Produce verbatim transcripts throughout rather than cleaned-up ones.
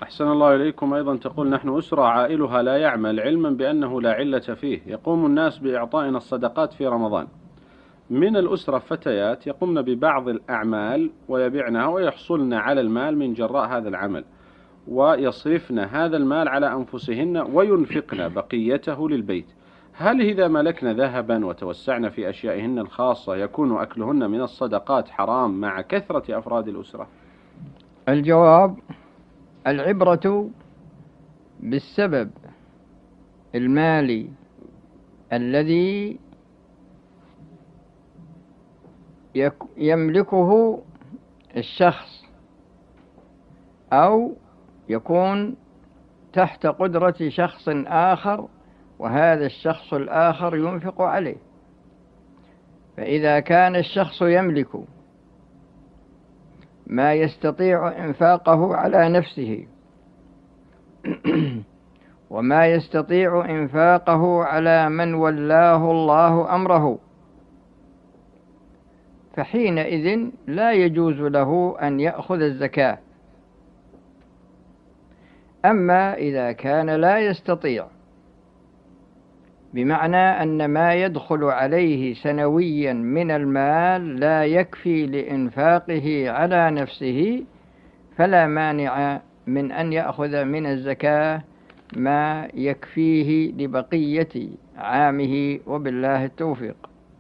أحسن الله إليكم. أيضا تقول: نحن أسرة عائلها لا يعمل، علما بأنه لا علة فيه. يقوم الناس بإعطائنا الصدقات في رمضان. من الأسرة فتيات يقومن ببعض الأعمال ويبيعنها ويحصلن على المال من جراء هذا العمل، ويصرفن هذا المال على أنفسهن وينفقن بقيته للبيت. هل إذا ملكن ذهبا وتوسعن في أشيائهن الخاصة يكون أكلهن من الصدقات حرام مع كثرة أفراد الأسرة؟ الجواب: العبرة بالسبب المالي الذي يملكه الشخص أو يكون تحت قدرة شخص آخر، وهذا الشخص الآخر ينفق عليه. فإذا كان الشخص يملك ما يستطيع إنفاقه على نفسه وما يستطيع إنفاقه على من ولاه الله أمره، فحينئذ لا يجوز له أن يأخذ الزكاة. أما إذا كان لا يستطيع، بمعنى أن ما يدخل عليه سنويا من المال لا يكفي لإنفاقه على نفسه، فلا مانع من أن يأخذ من الزكاة ما يكفيه لبقية عامه، وبالله التوفيق.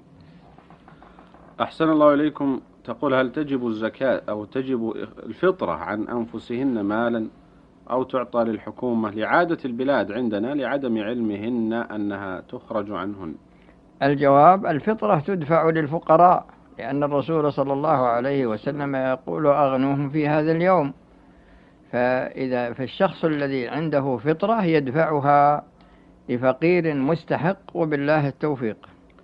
أحسن الله إليكم. تقول: هل تجب الزكاة أو تجب الفطرة عن أنفسهن مالا، أو تعطى للحكومة لعادة البلاد عندنا لعدم علمهن أنها تخرج عنهن؟ الجواب: الفطرة تدفع للفقراء، لأن الرسول صلى الله عليه وسلم يقول: أغنوهم في هذا اليوم. فإذا فالشخص الذي عنده فطرة يدفعها لفقير مستحق، وبالله التوفيق.